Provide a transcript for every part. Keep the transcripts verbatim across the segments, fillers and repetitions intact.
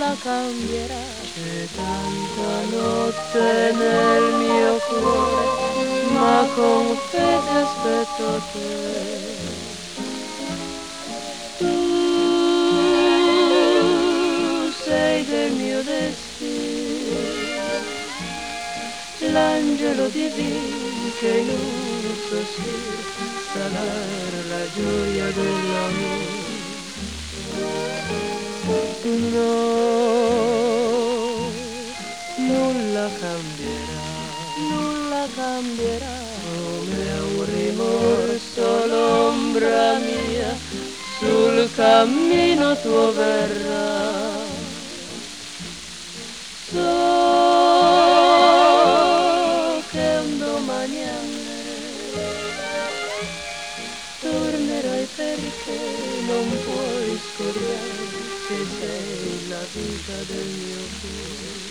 nulla cambierà. C'è tanta notte nel mio cuore, ma con fede aspetto te. Tu sei del mio destino, l'angelo divino che in un sospiro salar la gioia dell'amore. No, nulla cambierà, nulla cambierà, come un rimorso l'ombra mia sul cammino tuo verrà. So che un domani a me tornerai perché non puoi scordare che sei la vita del mio cuore.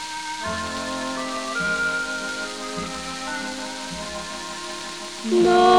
No.